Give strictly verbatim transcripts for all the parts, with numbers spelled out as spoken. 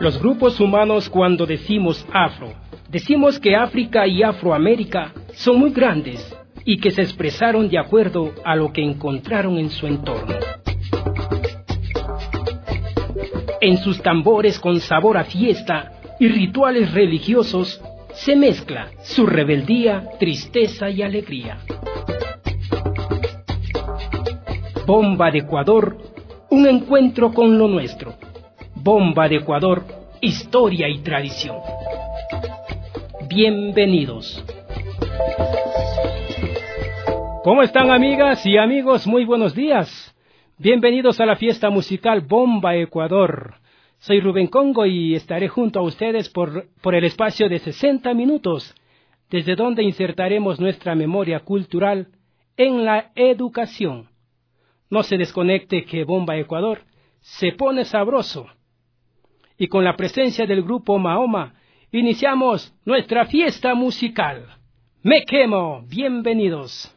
Los grupos humanos, cuando decimos afro, decimos que África y Afroamérica son muy grandes y que se expresaron de acuerdo a lo que encontraron en su entorno. En sus tambores con sabor a fiesta y rituales religiosos se mezcla su rebeldía, tristeza y alegría. Bomba de Ecuador, un encuentro con lo nuestro. Bomba de Ecuador, historia y tradición. Bienvenidos. ¿Cómo están, amigas y amigos? Muy buenos días. Bienvenidos a la fiesta musical Bomba Ecuador. Soy Rubén Congo y estaré junto a ustedes por, por el espacio de sesenta minutos, desde donde insertaremos nuestra memoria cultural en la educación. No se desconecte que Bomba Ecuador se pone sabroso. Y con la presencia del grupo Mahoma, iniciamos nuestra fiesta musical. Me quemo, bienvenidos.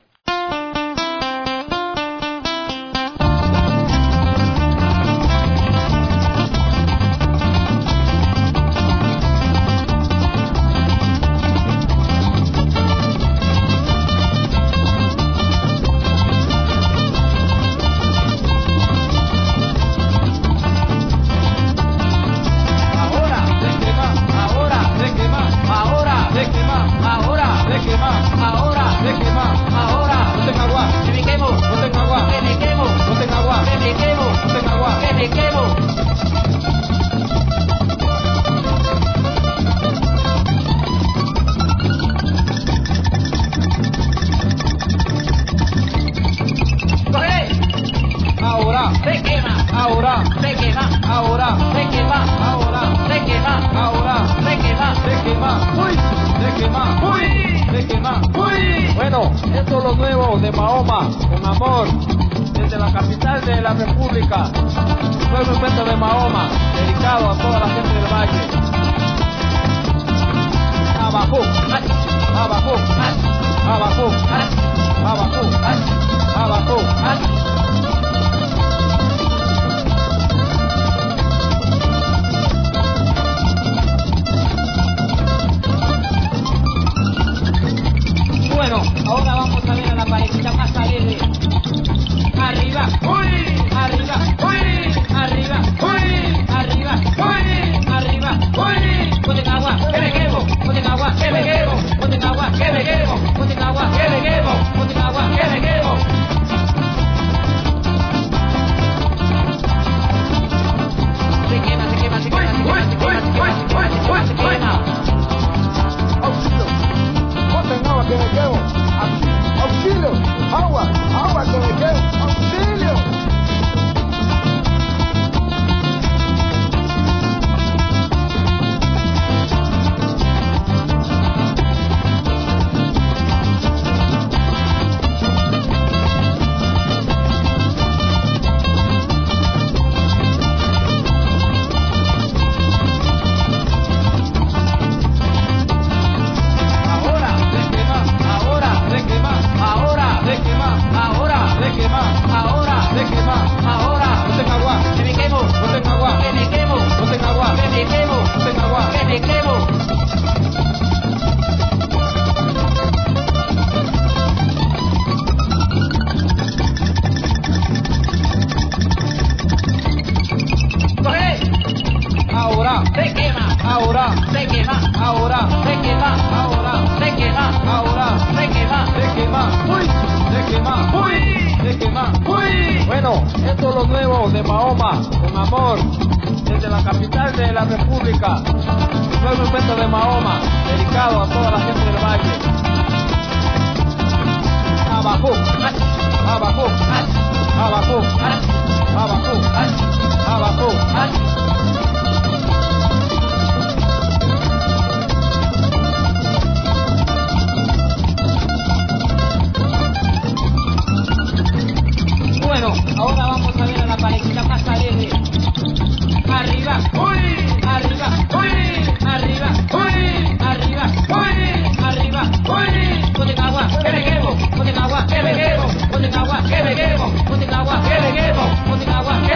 Bueno, esto es lo nuevo de Mahoma, con amor, desde la capital de la República. Un nuevo encuentro de Mahoma, dedicado a toda la gente del valle. Abajo, abajo, abajo, abajo, abajo. Bueno, ahora vamos a ver a la parejita más alegre. Arriba, uy, arriba, uy, arriba, uy, arriba, uy, arriba, uy. Ponten agua, que me quemo, ponten agua, que me quemo, ponten agua, que me quemo, ponten agua, que me quemo, ponten agua, que me quemo. Se quema, se quema, se quema, se quema, se quema, se quema, se quema. Auxilio, ponten agua que me quemo. Auxilio, agua, agua que me quemo. Auxilio. Bueno, esto es lo nuevo de Mahoma, con amor, desde la capital de la República. Un nuevo encuentro de Mahoma, dedicado a toda la gente del valle. Abajo, abajo, abajo, abajo, abajo. Bueno, ahora vamos a ver a la parejita más alegre. Arriba, uy, arriba, uy, arriba, uy, arriba, uy, arriba, uy. Ponten agua, que me quemo, ponten agua, que me quemo, ponten agua, que me quemo, ponten agua, que me quemo, ponten agua,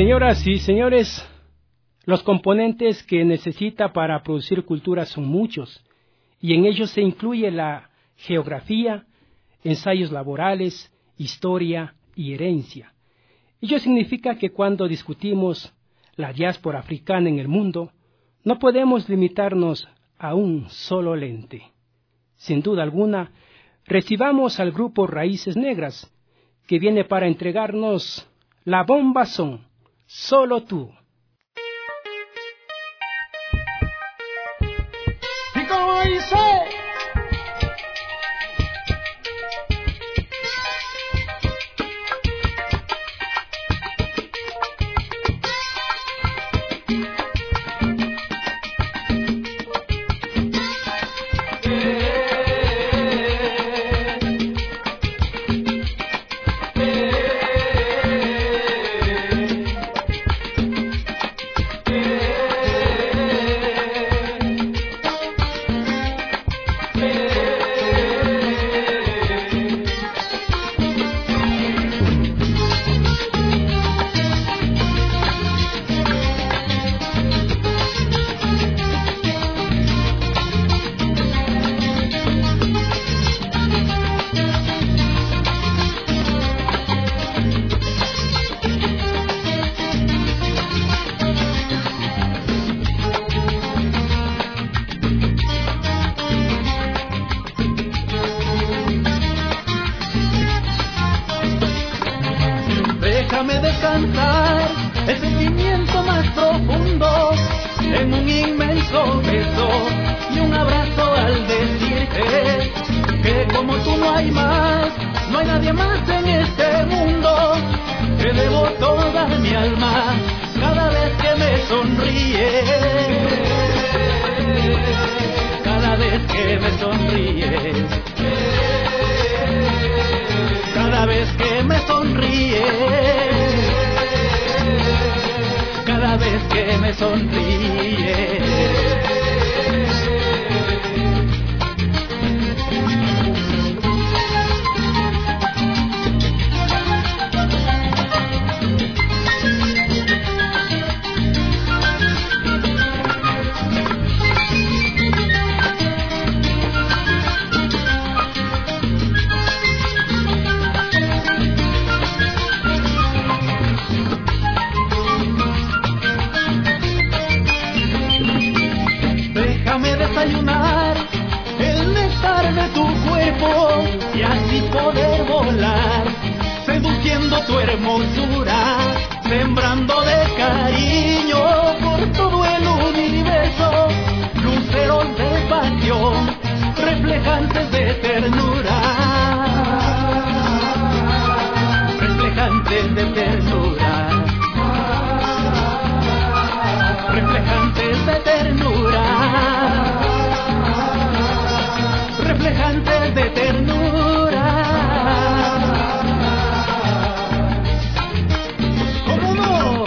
Señoras y señores, los componentes que necesita para producir cultura son muchos, y en ellos se incluye la geografía, ensayos laborales, historia y herencia. Ello significa que cuando discutimos la diáspora africana en el mundo, no podemos limitarnos a un solo lente. Sin duda alguna, recibamos al grupo Raíces Negras, que viene para entregarnos La Bomba Son, Solo Tú. ¿Y cómo dice? Déjame descansar el sentimiento más profundo en un inmenso beso y un abrazo al decirte que como tú no hay más, no hay nadie más en este mundo. Te debo toda mi alma cada vez que me sonríes, cada vez que me sonríes, cada vez que me sonríes, cada vez que me sonríes. Desayunar el néctar de tu cuerpo y así poder volar, seduciendo tu hermosura, sembrando de cariño por todo el universo, luceros de pasión, reflejantes de ternura, reflejantes de ternura, reflejantes de ternura, reflejantes de ternura. ¿Cómo no?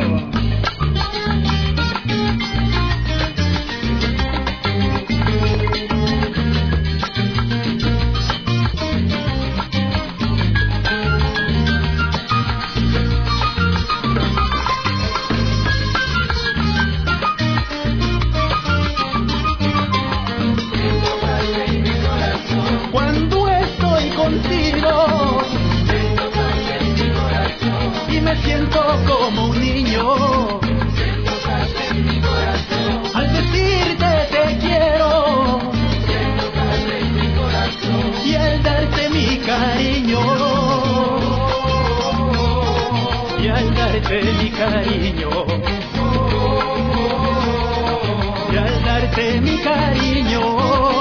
Cuando estoy contigo y me siento como un niño, al decirte te quiero y al darte mi cariño, y al darte mi cariño, y al darte mi cariño,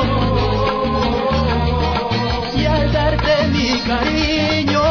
y al darte mi cariño.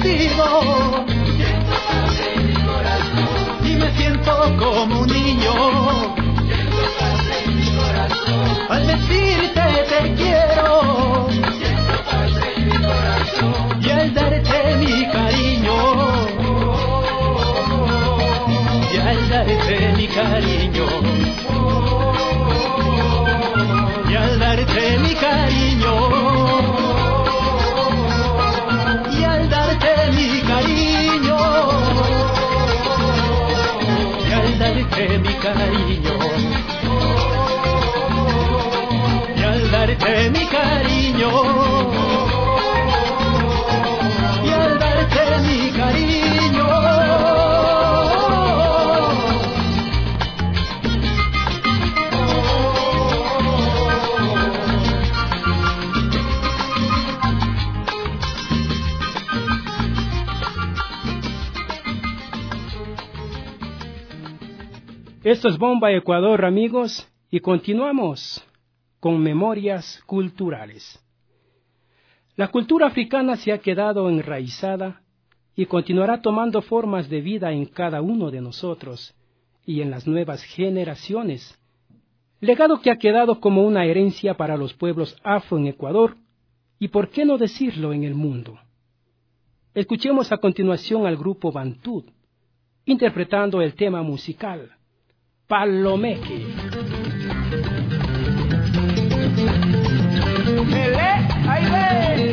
contigo. Siento paz en mi corazón. Y me siento como un niño. Siento paz en mi corazón. Al decirte te quiero. Siento paz en mi corazón. Y al darte mi cariño. Y al darte mi cariño. Y al darte mi cariño. Y al darte mi cariño. Y al darte mi cariño. Y al darte mi cariño. Y al darte mi cariño. Esto es Bomba Ecuador, amigos, y continuamos con memorias culturales. La cultura africana se ha quedado enraizada y continuará tomando formas de vida en cada uno de nosotros y en las nuevas generaciones, legado que ha quedado como una herencia para los pueblos afro en Ecuador y, por qué no decirlo, en el mundo. Escuchemos a continuación al grupo Bantud, interpretando el tema musical Palomeque. Mele, ahí ve.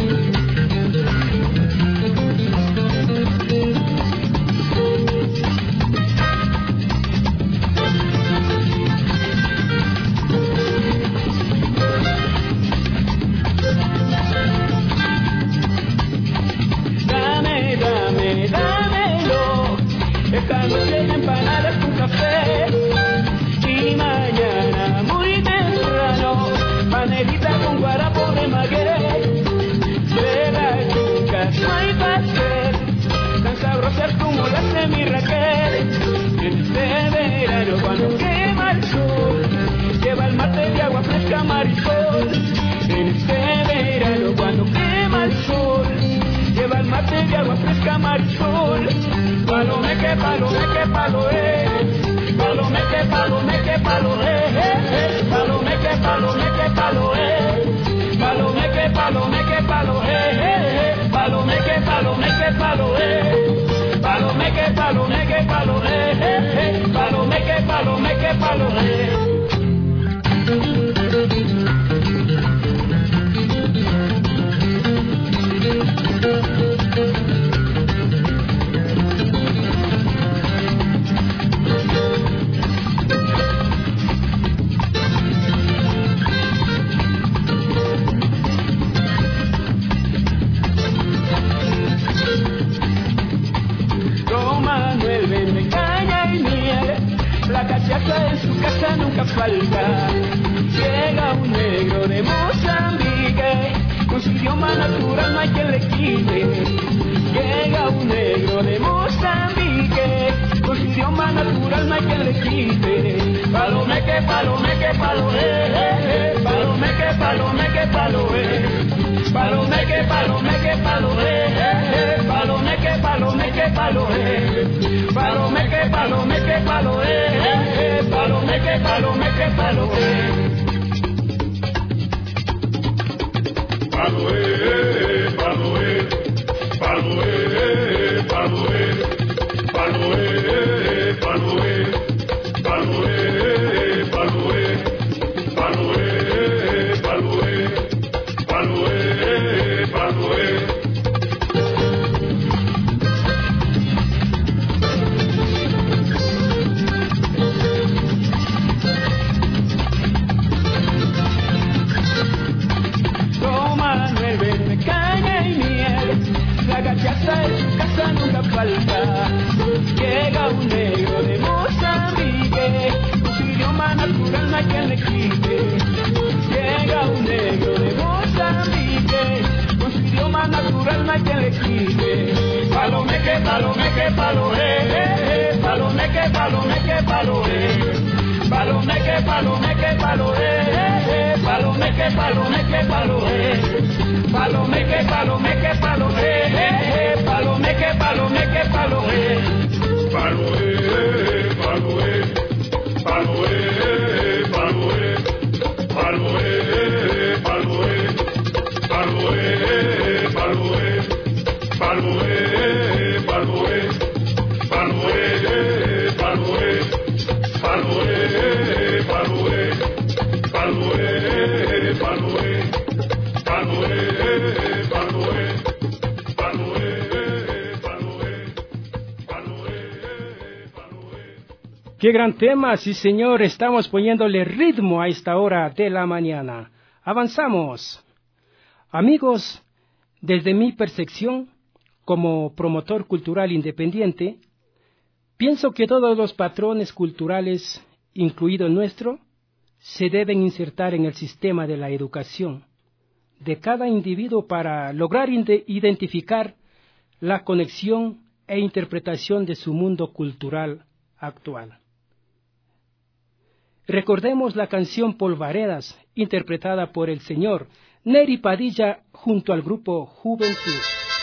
Dame, dame, dámelo. Esta noche empanadas con café. Y mañana muy temprano, panelita con guarapo de maguey. De las chicas no hay pastel, tan sabrosas como las de mi Raquel. En este verano cuando quema el sol, lleva el mate de agua fresca marisol. En este verano cuando quema el sol, lleva el mate de agua fresca marisol. Palomeque, palomeque, paloé. Palomeque, palomeque, paloé. Palomeque, palomeque, paloé. Palomeque, palomeque, paloé. Palomeque, palomeque, paloé. Palomeque, palomeque, paloé. Palomeque, palomeque, paloé. En su casa nunca falta. Llega un negro de Mozambique, con su idioma natural no hay quien le quite. Llega un negro de Mozambique, con su idioma natural no hay quien le quite. Palomeque, palomeque, paloé. Palomeque, palomeque, paloé. Palomeque, palomeque, paloé. Palomeque, palomeque, paloé. Palomeque, palomeque, paloé. Palomeque, palomeque, paloé. Paloé, paloé, paloé, paloé, paloé, paloé, paloé, paloé, paloé, paloé, paloé, paloé. Cachaza en su casa nunca falta. Llega un negro de Mozambique, con su idioma natural no hay quien le quite. Llega un negro de Mozambique, con su idioma natural no hay quien le quite. Palomeque, palomeque, paloé. Palomeque, palomeque, paloé. Palomeque, palomeque, paloé. Palomeque, palomeque, paloé. Palomeque, palomeque, paloé. Qué gran tema, sí señor, estamos poniéndole ritmo a esta hora de la mañana. Avanzamos. Amigos, desde mi percepción, como promotor cultural independiente, pienso que todos los patrones culturales, incluido el nuestro, se deben insertar en el sistema de la educación de cada individuo para lograr identificar la conexión e interpretación de su mundo cultural actual. Recordemos la canción Polvaredas, interpretada por el señor Neri Padilla junto al grupo Juventud.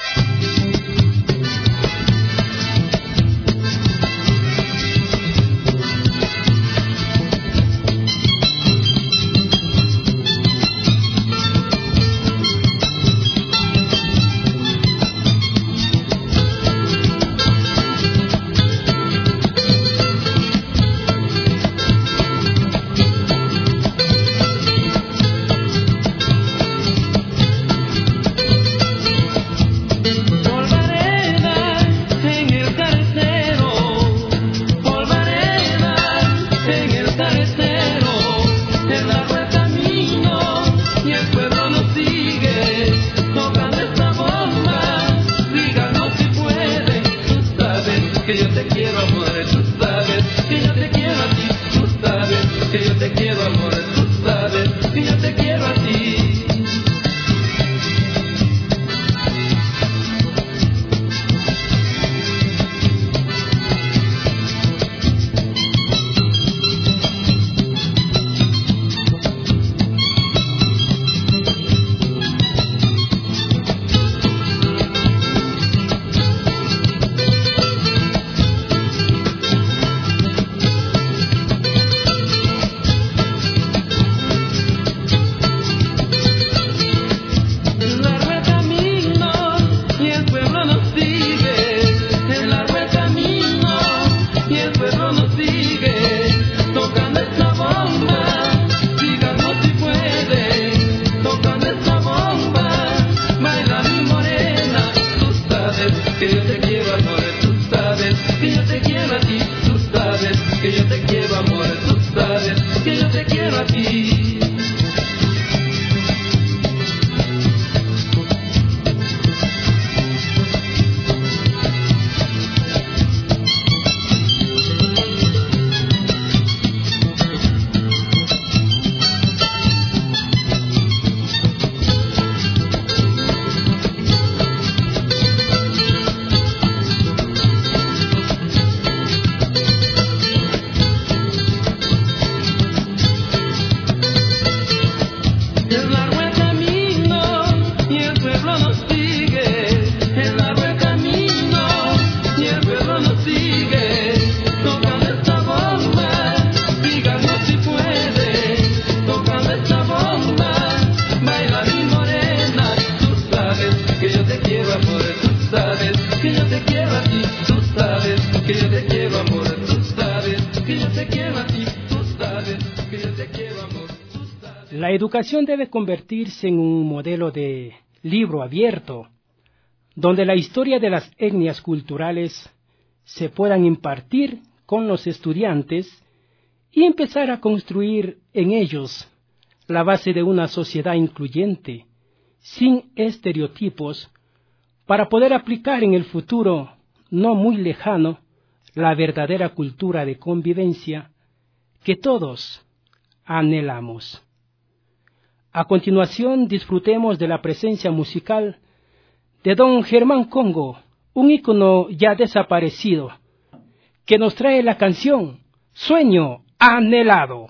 La educación debe convertirse en un modelo de libro abierto, donde la historia de las etnias culturales se puedan impartir con los estudiantes y empezar a construir en ellos la base de una sociedad incluyente, sin estereotipos, para poder aplicar en el futuro no muy lejano la verdadera cultura de convivencia que todos anhelamos. A continuación, disfrutemos de la presencia musical de don Germán Congo, un ícono ya desaparecido, que nos trae la canción Sueño Anhelado.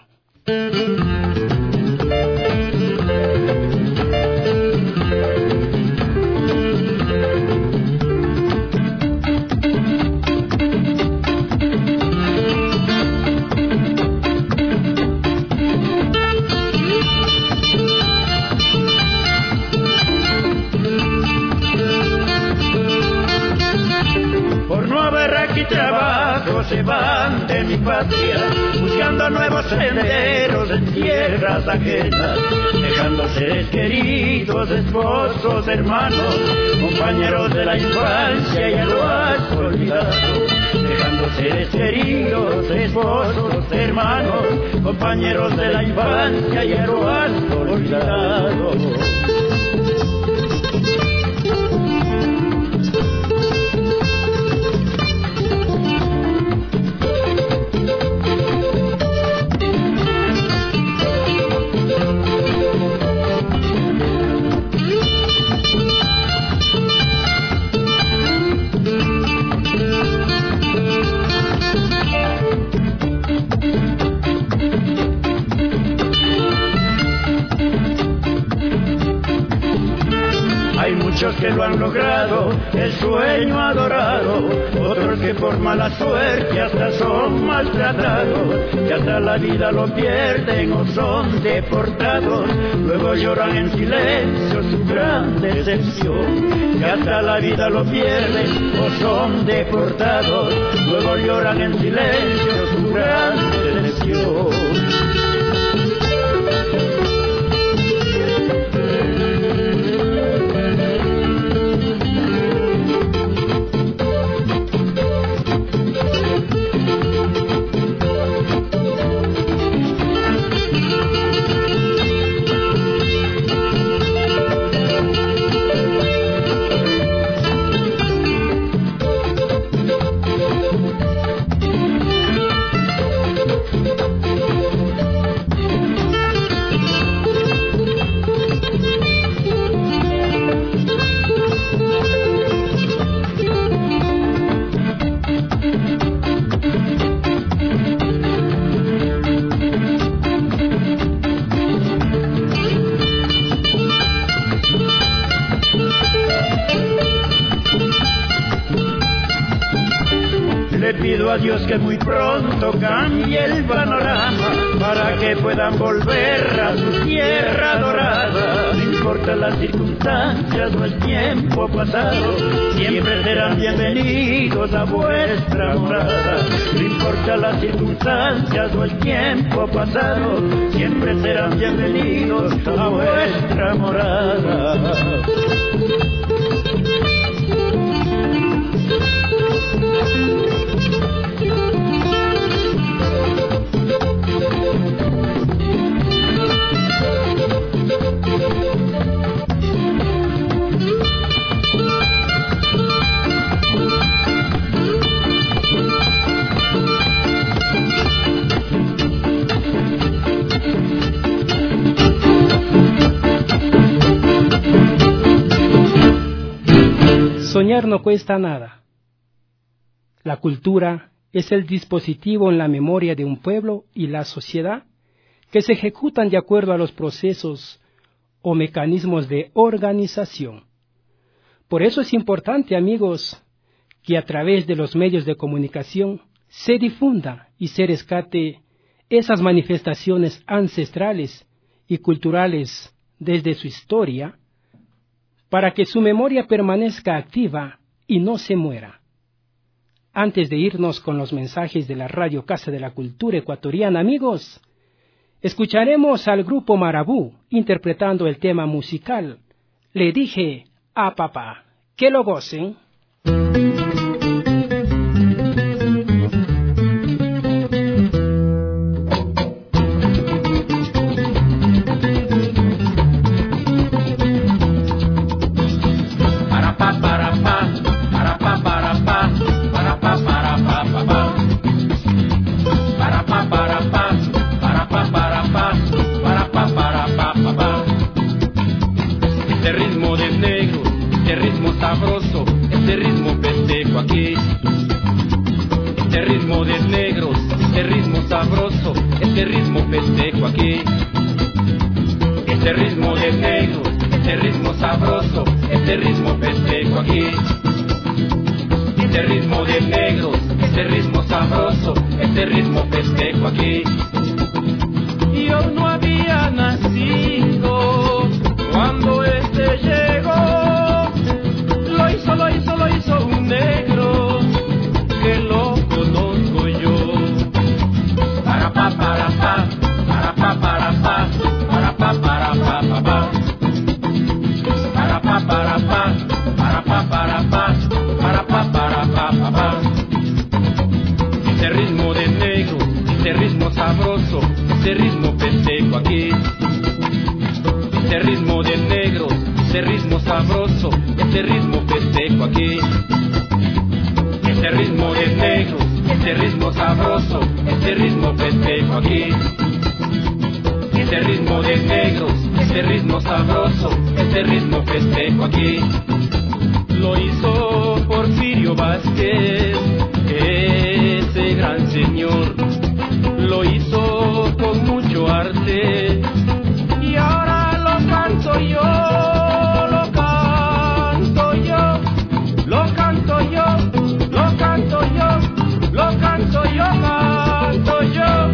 Trabajo se van de mi patria, buscando nuevos senderos en tierras ajenas, dejando seres queridos, esposos, hermanos, compañeros de la infancia, ya lo has olvidado. dejando seres queridos, esposos, hermanos, compañeros de la infancia y héroes olvidados. Muchos que lo han logrado, el sueño adorado, otros que por mala suerte hasta son maltratados, que hasta la vida lo pierden o son deportados, luego lloran en silencio su gran decepción, que hasta la vida lo pierden o son deportados, luego lloran en silencio su gran decepción. Le pido a Dios que muy pronto cambie el panorama para que puedan volver a su tierra dorada. No importa las circunstancias o el tiempo pasado, siempre serán bienvenidos a vuestra morada. No importa las circunstancias o el tiempo pasado, siempre serán bienvenidos a vuestra morada. Soñar no cuesta nada. La cultura es el dispositivo en la memoria de un pueblo y la sociedad que se ejecutan de acuerdo a los procesos o mecanismos de organización. Por eso es importante, amigos, que a través de los medios de comunicación se difunda y se rescate esas manifestaciones ancestrales y culturales desde su historia, para que su memoria permanezca activa y no se muera. Antes de irnos con los mensajes de la Radio Casa de la Cultura Ecuatoriana, amigos, escucharemos al grupo Marabú interpretando el tema musical Le dije a papá. Que lo gocen. Este ritmo festejo aquí, este ritmo de negros, este ritmo sabroso, este ritmo festejo aquí, este ritmo de negros, este ritmo sabroso, este ritmo festejo aquí, este ritmo de negros, este ritmo sabroso, este ritmo festejo aquí. Yo no había nacido cuando este llegó. Lo hizo, lo hizo, lo hizo un negro que lo conozco yo. Para pa para pa, para pa para pa, para pa para pa pa pa. Para pa para pa, para pa para pa, para pa para pa pa pa. sabroso, este ritmo festejo aquí. Este ritmo de negros, este ritmo sabroso, este ritmo festejo aquí. Este ritmo de negros, este ritmo sabroso, este ritmo festejo aquí. Este ritmo de negros, este ritmo sabroso, este ritmo festejo aquí. Lo hizo Porfirio Vázquez, ese gran señor. Lo hizo con mucho arte y ahora lo canto yo, lo canto yo, lo canto yo, lo canto yo, lo canto yo, canto yo.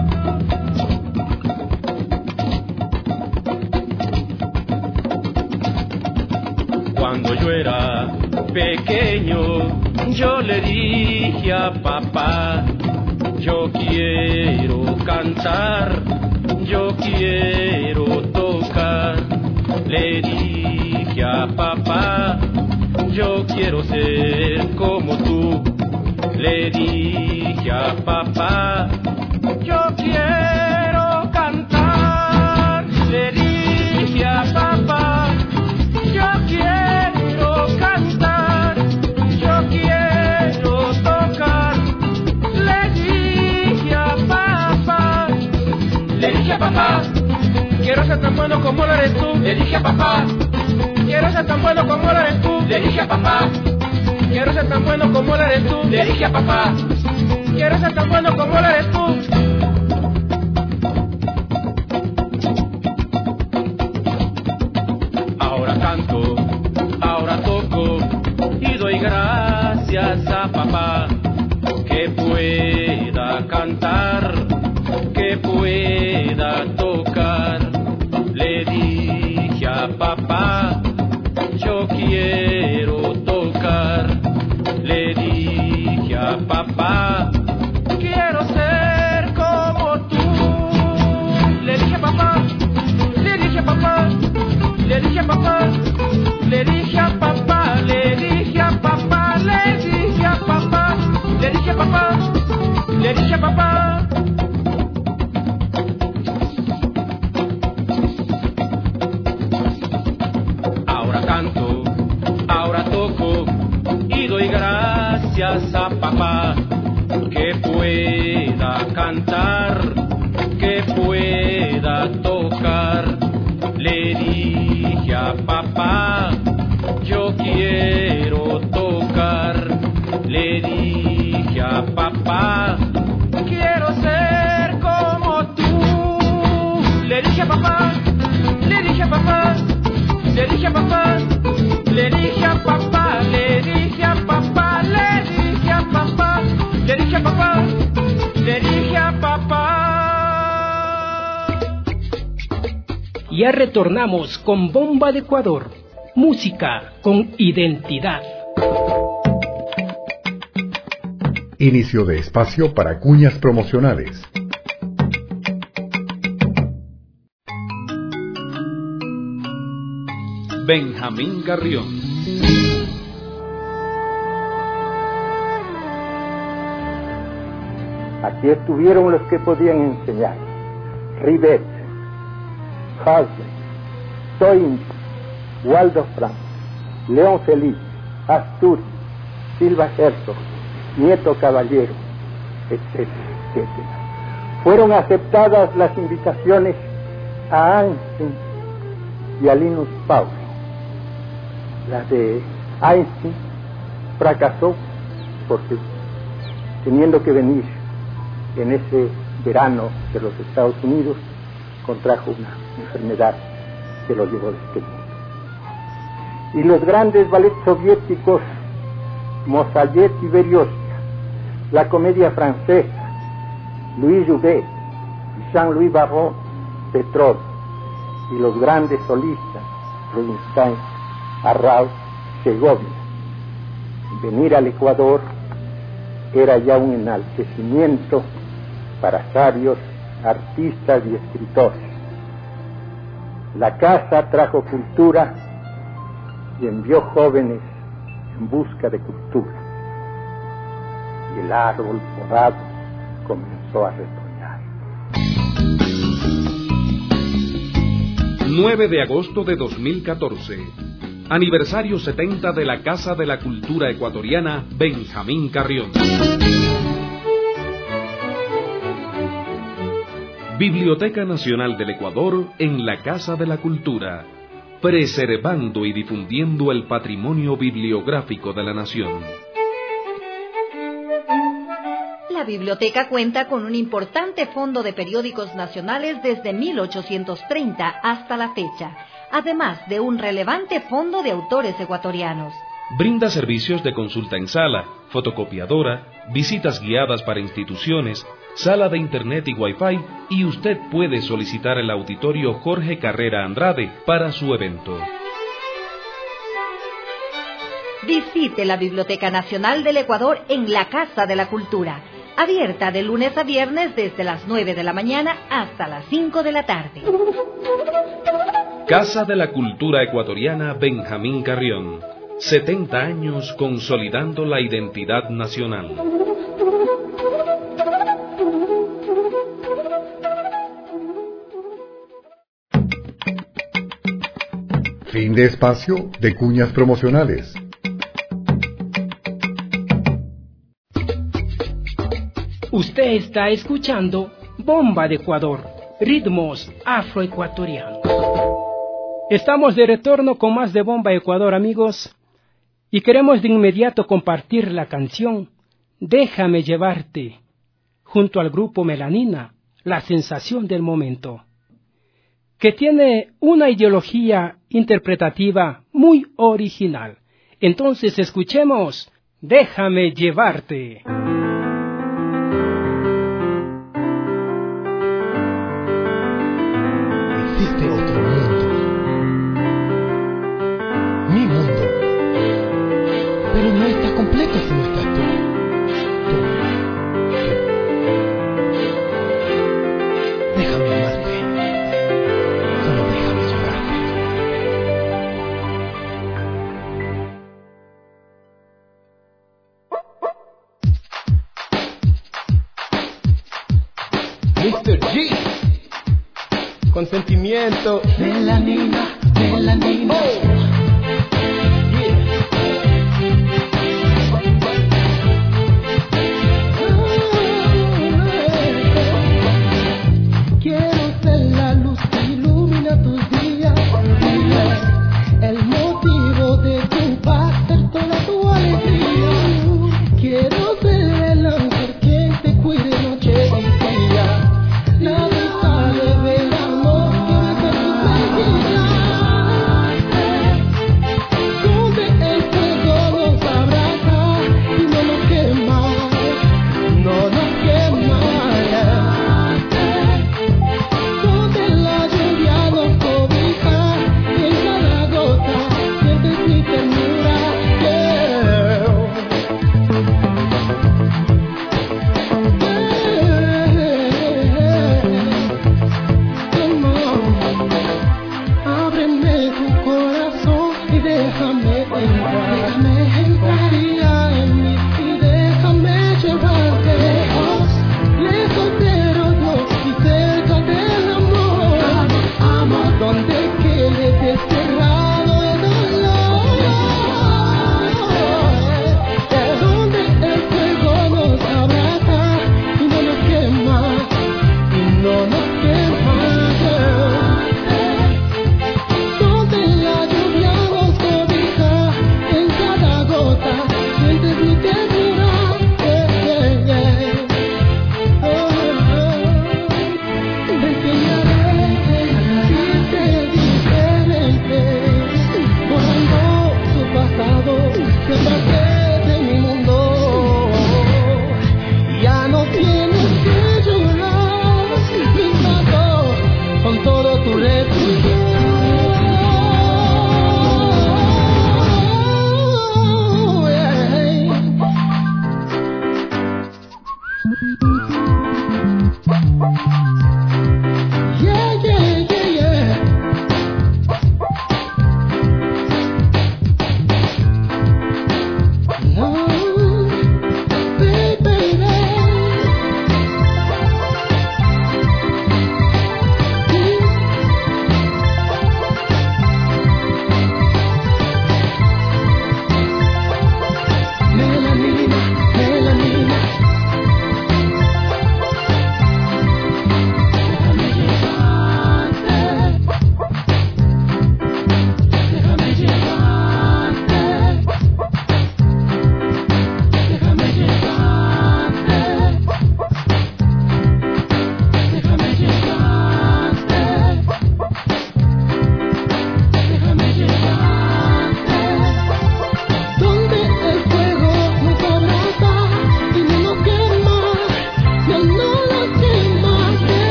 Cuando yo era pequeño, yo le dije a papá, yo quiero cantar, yo quiero tocar. Le dije a papá, yo quiero ser como tú. Le dije a papá, yo quiero cantar. Le dije a papá, yo quiero cantar, yo quiero tocar. Le dije a papá, le dije a papá, quiero ser tan bueno como lo eres tú. Le dije a papá, quiero ser tan bueno como lo eres tú. Le dije a papá, quiero ser tan bueno como lo eres tú. Le dije a papá, quiero ser tan bueno como lo eres tú. Ahora canto, ahora toco y doy gracias a papá que pueda cantar, que pueda tocar. Le dije a papá, yo quiero tocar. Le dije a papá, quiero ser como tú. Le dije a papá, le dije a papá, le dije a papá, le dije a papá, le dije a papá, le dije a papá, le dije a papá, le dije a papá. Ahora canto, ahora toco y doy gracias a papá que pueda cantar, que pueda tocar. Le dije a papá, yo quiero tocar. Le dije a papá, quiero ser como tú. Le dije a papá, le dije a papá, le dije a papá, le dije a papá, le dije a papá, le dije a papá, le dije a papá, le dije a papá. Ya retornamos con Bomba de Ecuador, música con identidad. Inicio de espacio para cuñas promocionales. Benjamín Carrión. Aquí estuvieron los que podían enseñar: Ribet, Hasley, Toynbee, Waldo Frank, León Feliz, Asturias, Silva Herzog, Nieto Caballero, etcétera, etcétera. Fueron aceptadas las invitaciones a Einstein y a Linus Pauling. La de Einstein fracasó porque, teniendo que venir en ese verano de los Estados Unidos, contrajo una enfermedad que lo llevó de este mundo. Y los grandes ballets soviéticos, Mozart y Berioska, la comedia francesa, Louis Jouvet, Jean-Louis Barrault, Petrov, y los grandes solistas, Rubinstein, Arrau, Segovia. Venir al Ecuador era ya un enaltecimiento para sabios, artistas y escritores. La casa trajo cultura y envió jóvenes en busca de cultura. Y el árbol podado comenzó a retoñar. nueve de agosto de dos mil catorce. Aniversario setenta de la Casa de la Cultura Ecuatoriana Benjamín Carrión. Biblioteca Nacional del Ecuador en la Casa de la Cultura, preservando y difundiendo el patrimonio bibliográfico de la nación. La biblioteca cuenta con un importante fondo de periódicos nacionales desde mil ochocientos treinta hasta la fecha, además de un relevante fondo de autores ecuatorianos. Brinda servicios de consulta en sala, fotocopiadora, visitas guiadas para instituciones, sala de internet y wifi, y usted puede solicitar el auditorio Jorge Carrera Andrade para su evento. Visite la Biblioteca Nacional del Ecuador en la Casa de la Cultura, abierta de lunes a viernes desde las nueve de la mañana hasta las cinco de la tarde. Casa de la Cultura Ecuatoriana Benjamín Carrión, setenta años consolidando la identidad nacional. Fin de espacio de cuñas promocionales. Usted está escuchando Bomba de Ecuador, ritmos afroecuatorianos. Estamos de retorno con más de Bomba Ecuador, amigos, y queremos de inmediato compartir la canción Déjame Llevarte, junto al grupo Melanina, la sensación del momento, que tiene una ideología interpretativa muy original. Entonces escuchemos Déjame Llevarte. Existe otro mundo, mi mundo, pero no está completo si no estás tú, tú, tú. Déjame amarte, solo déjame llevarte. mister G, consentimiento. Melanina, melanina. Oh. Nadie sabe del amor que me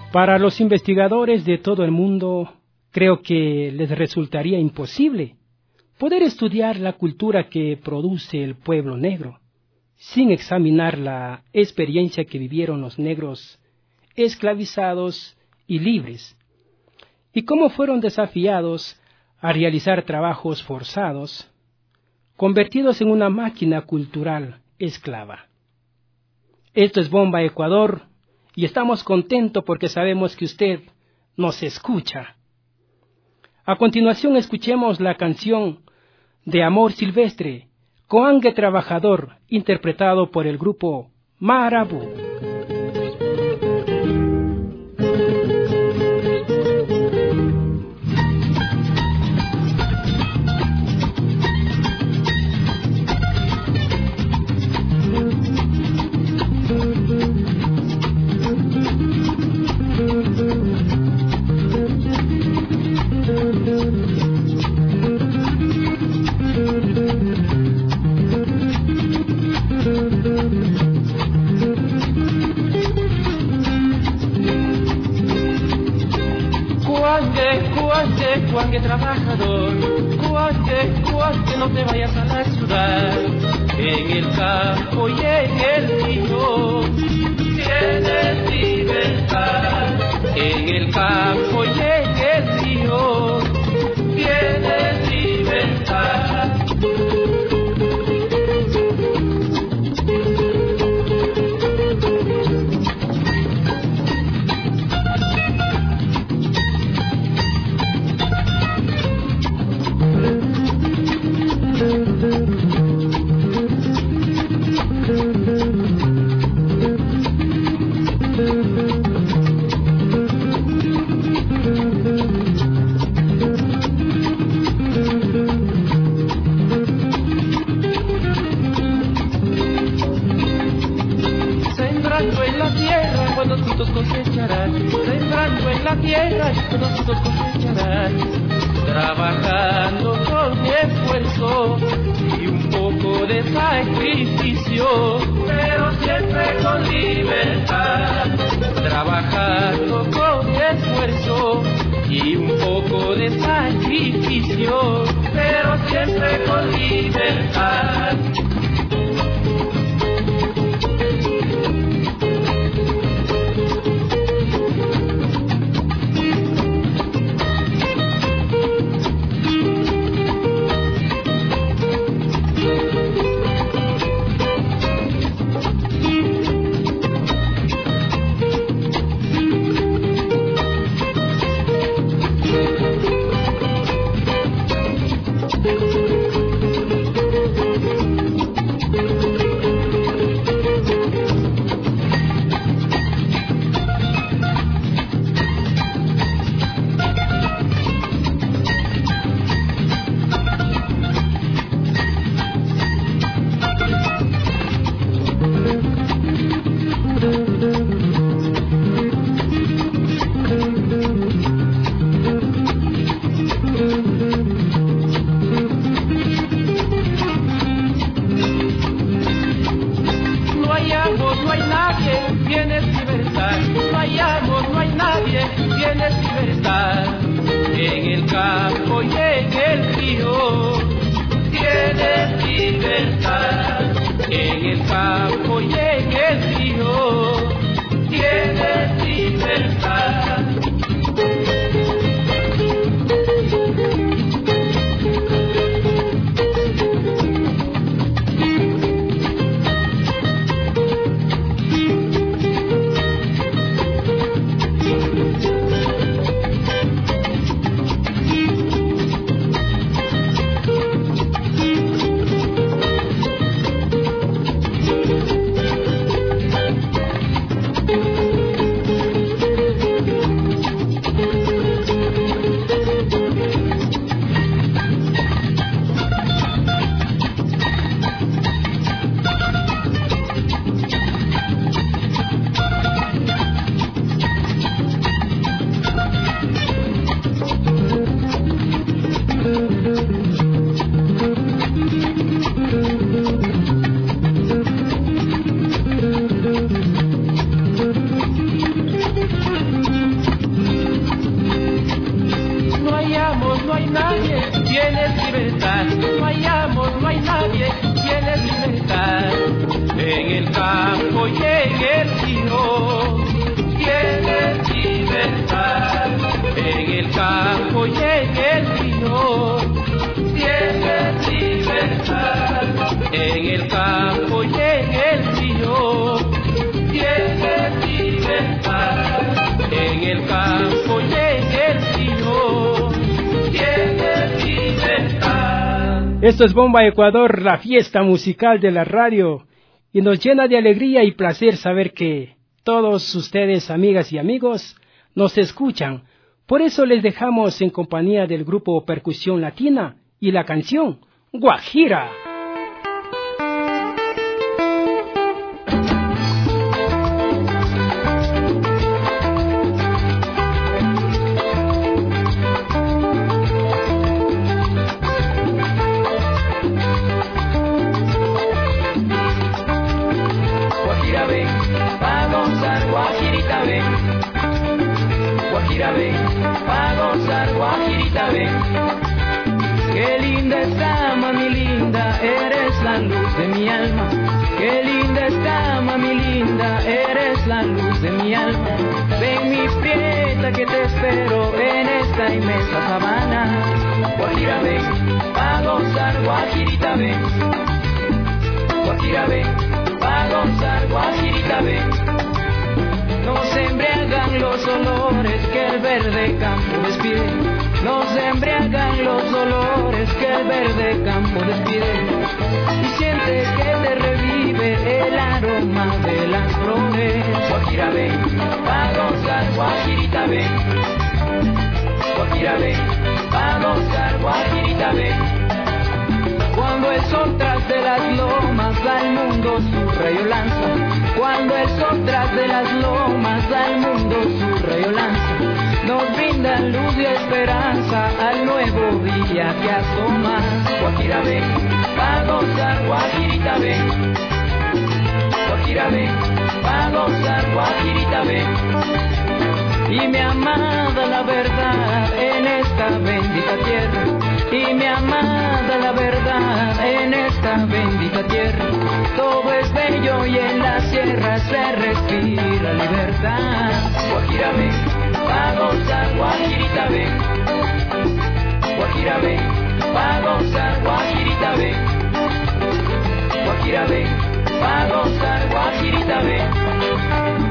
Para los investigadores de todo el mundo, creo que les resultaría imposible poder estudiar la cultura que produce el pueblo negro, sin examinar la experiencia que vivieron los negros esclavizados y libres, y cómo fueron desafiados a realizar trabajos forzados, convertidos en una máquina cultural esclava. Esto es Bomba Ecuador, y estamos contentos porque sabemos que usted nos escucha. A continuación escuchemos la canción de Amor Silvestre, Coangue Trabajador, interpretado por el grupo Marabú. Cuangue trabajador, cuangue, cuangue, no te vayas a la ciudad. En el campo y en el río tienes libertad. En el campo y en el río tienes libertad. Sembrando en la tierra cuando frutos cosecharás, sembrando en la tierra cuando frutos cosecharás, trabajando con esfuerzo y un poco de sacrificio, pero siempre con libertad. Trabajando con esfuerzo y un poco de sacrificio, pero siempre con libertad. nadie, tienes libertad. No hay amor, no hay nadie, tienes libertad. En el campo y en el río, tienes libertad. En el campo y en el río, tienes libertad. En el campo y en el río, tienes libertad. En el campo y en el río, tienes libertad. Esto es Bomba Ecuador, la fiesta musical de la radio, y nos llena de alegría y placer saber que todos ustedes, amigas y amigos, nos escuchan. Por eso les dejamos en compañía del grupo Percusión Latina y la canción Guajira. Guajira ven, pa' gozar, guajirita ven. Guajira ven, pa' gozar, guajirita ven. Qué linda está, mami linda, eres la luz de mi alma. Qué linda está, mami linda, eres la luz de mi alma. Ven mi prieta que te espero en esta inmensa sabana. Guajira ven, pa' gozar, guajirita ven. Guajira ven, pa' gozar, guajirita ven. No se embriagan los olores que el verde campo despide. No se embriagan los olores que el verde campo despide. Y siente que te revive el aroma de las flores. Guajira ven, pa' gozar, guajirita ven. Guajira ven, pa' gozar, guajirita ven. Cuando el sol tras de las lomas da al mundo su rayo lanza. Cuando el sol tras de las lomas da al mundo su rayo lanza. Nos brinda luz y esperanza al nuevo día que asoma. Guajira ven, pa' gozar, guajirita ven. Guajira ven, pa' gozar, guajirita ven. Y mi amada la verdad en esta bendita tierra. Y mi amada la verdad en esta bendita tierra. Todo es bello y en la sierra se respira libertad. Guajira ven, pa' gozar, guajirita ven. Guajira ven, pa' gozar, guajirita ven. Guajira ven, pa' gozar, guajirita ven.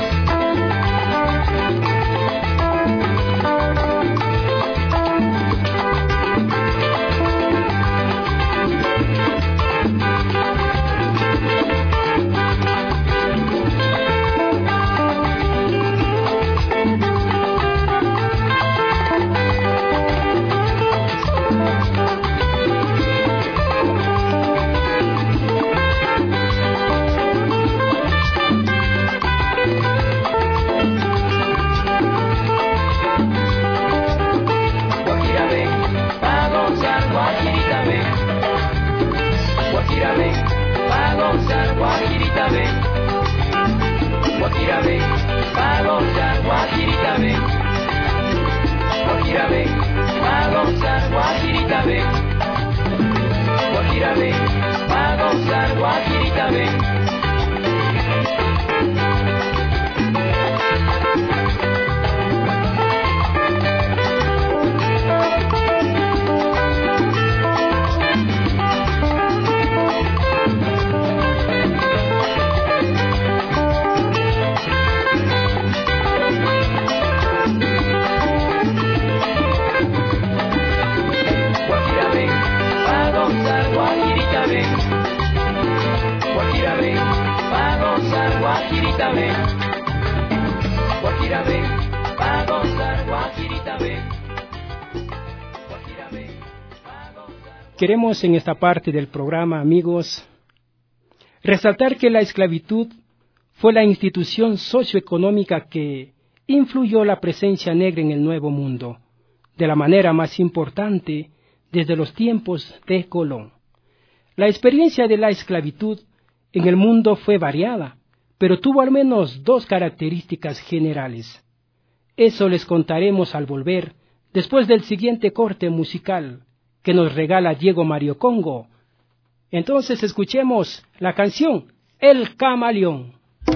Guajira ven, pa' gozar, guajirita ven. Guajira ven, pa' gozar, guajirita ven. Guajira ven, pa' gozar, guajirita ven. Guajira ven, pa' gozar, guajirita ven. Guajirita ven, Guajira ven, pa' gozar, guajirita ven. Guajira ven, pa' gozar. Queremos en esta parte del programa, amigos, resaltar que la esclavitud fue la institución socioeconómica que influyó la presencia negra en el Nuevo Mundo, de la manera más importante desde los tiempos de Colón. La experiencia de la esclavitud en el mundo fue variada, pero tuvo al menos dos características generales. Eso les contaremos al volver después del siguiente corte musical que nos regala Diego Mario Congo. Entonces escuchemos la canción El Camaleón.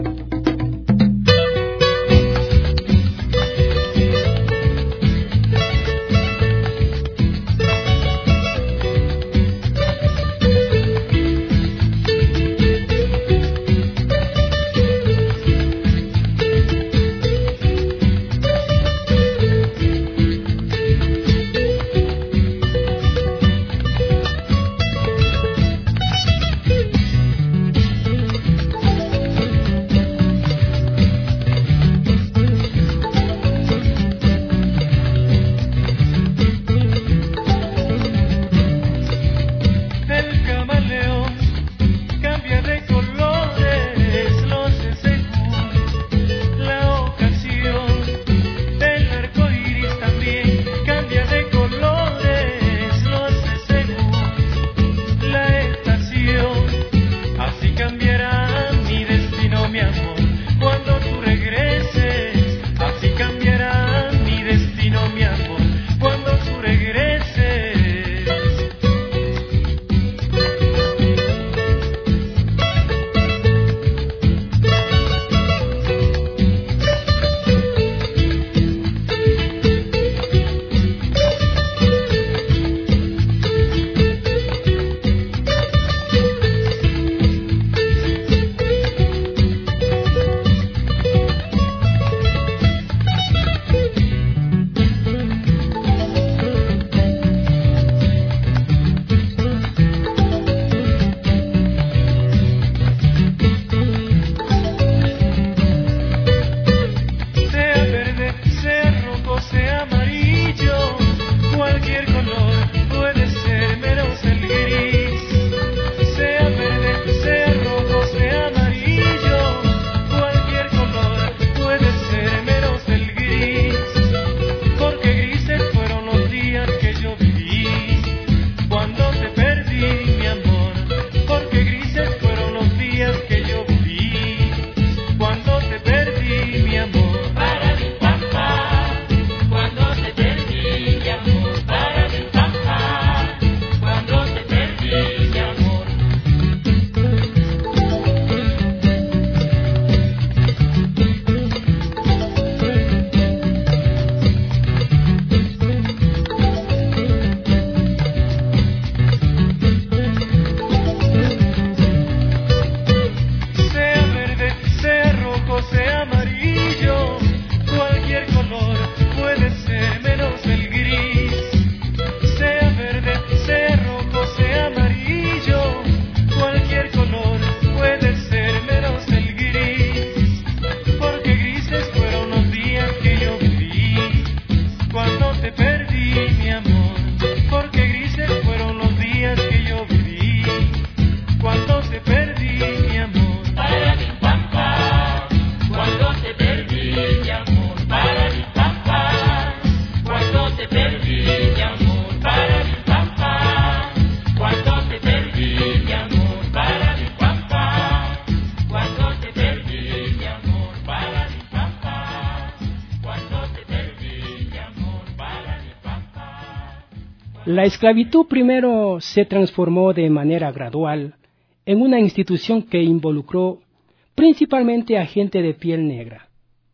La esclavitud primero se transformó de manera gradual en una institución que involucró principalmente a gente de piel negra.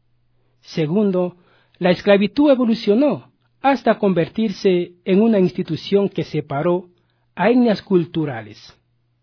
Segundo, la esclavitud evolucionó hasta convertirse en una institución que separó a etnias culturales.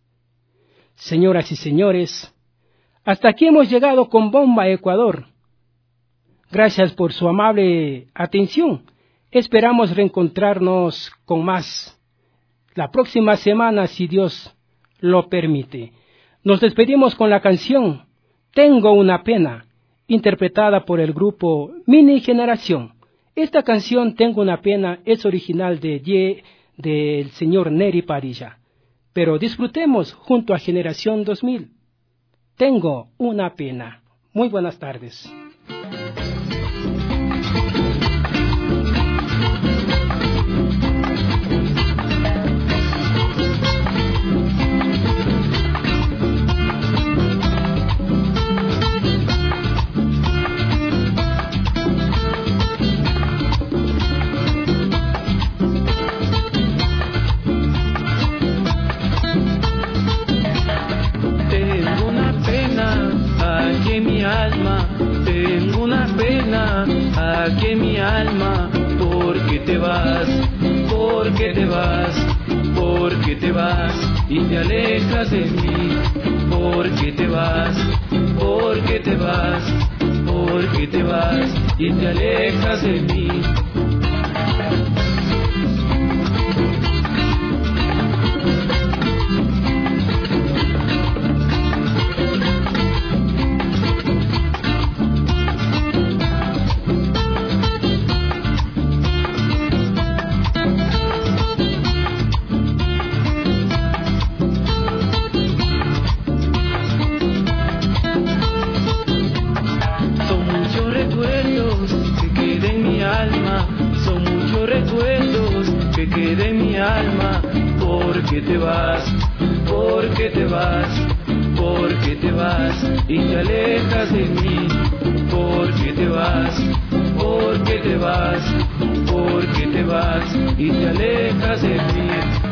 Señoras y señores, hasta aquí hemos llegado con Bomba Ecuador. Gracias por su amable atención. Esperamos reencontrarnos con más la próxima semana, si Dios lo permite. Nos despedimos con la canción Tengo una pena, interpretada por el grupo Mini Generación. Esta canción, Tengo una pena, es original de Ye, del señor Neri Parilla. Pero disfrutemos junto a Generación dos mil. Tengo una pena. Muy buenas tardes. saque mi alma, porque te vas, porque te vas, porque te vas y te alejas de mí, porque te vas, porque te vas, porque te vas y te alejas de mí. Porque te vas, porque te vas, porque te vas y te alejas de mí, porque te vas, porque te vas, porque te vas y te alejas de mí.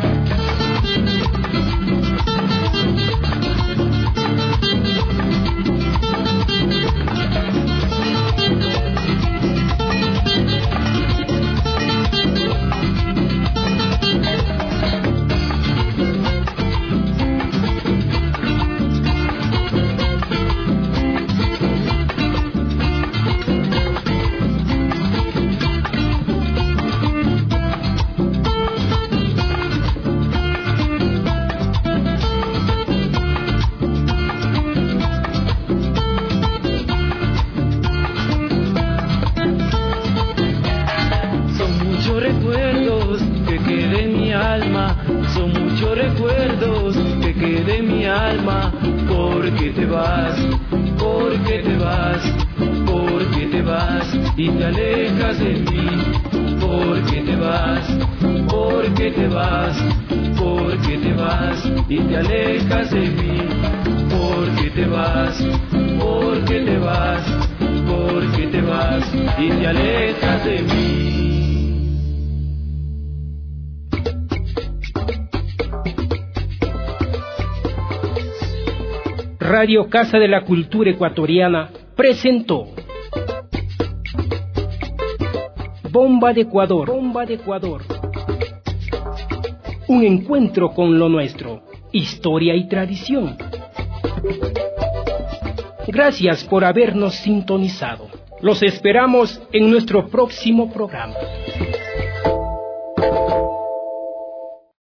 Porque te vas, porque te vas, porque te vas y te alejas de mí, porque te vas, porque te vas, porque te vas y te alejas de mí, porque te vas, porque te vas, porque te vas y te alejas de mí. Radio Casa de la Cultura Ecuatoriana presentó Bomba de Ecuador, Bomba de Ecuador. Un encuentro con lo nuestro, historia y tradición. Gracias por habernos sintonizado. Los esperamos en nuestro próximo programa.